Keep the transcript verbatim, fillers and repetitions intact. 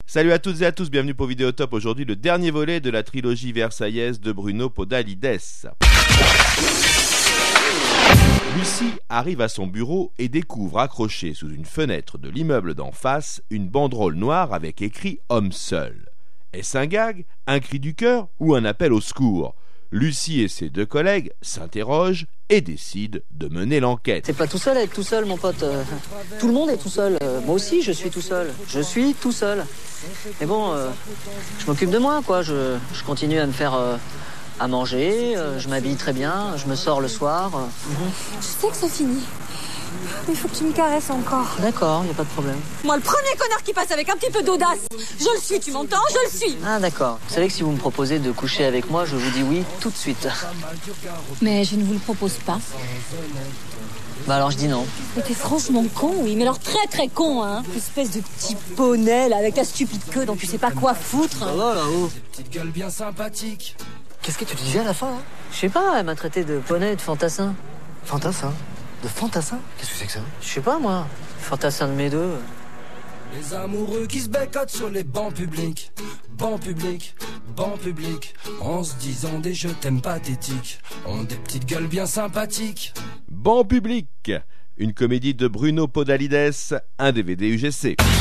Salut à toutes et à tous, bienvenue pour Vidéotop. Aujourd'hui, le dernier volet de la trilogie versaillaise de Bruno Podalides. Lucie arrive à son bureau et découvre accrochée sous une fenêtre de l'immeuble d'en face une banderole noire avec écrit « Homme seul ». Est-ce un gag, un cri du cœur ou un appel au secours? Lucie et ses deux collègues s'interrogent et décident de mener l'enquête. C'est pas tout seul à être tout seul, mon pote. Euh, tout le monde est tout seul. Euh, moi aussi, je suis tout seul. Je suis tout seul. Mais bon, euh, je m'occupe de moi, quoi. Je, je continue à me faire euh, à manger. Euh, je m'habille très bien. Je me sors le soir. Euh, Je sais que c'est fini. Mais il faut que tu me caresses encore. D'accord, y a pas de problème. Moi, le premier connard qui passe avec un petit peu d'audace, je le suis, tu m'entends? Je le suis. Ah, d'accord. Vous savez que si vous me proposez de coucher avec moi, je vous dis oui tout de suite. Mais je ne vous le propose pas. Bah alors je dis non. Mais t'es franchement con, oui. Mais alors très très con, hein. Espèce de petit poney, là, avec ta stupide queue dont tu sais pas quoi foutre. Ça va, là-haut. Petite gueule bien sympathique. Qu'est-ce que tu disais à la fin, hein? Je sais pas, elle m'a traité de poney et de fantassin. Fantassin? De fantassin? Qu'est-ce que c'est que ça? Je sais pas, moi. Fantassin de mes deux. Les amoureux qui se bécotent sur les bancs publics. Bancs publics, bancs publics. En se disant des je t'aime pathétiques. Ont des petites gueules bien sympathiques. Banc public, une comédie de Bruno Podalides, un D V D U G C.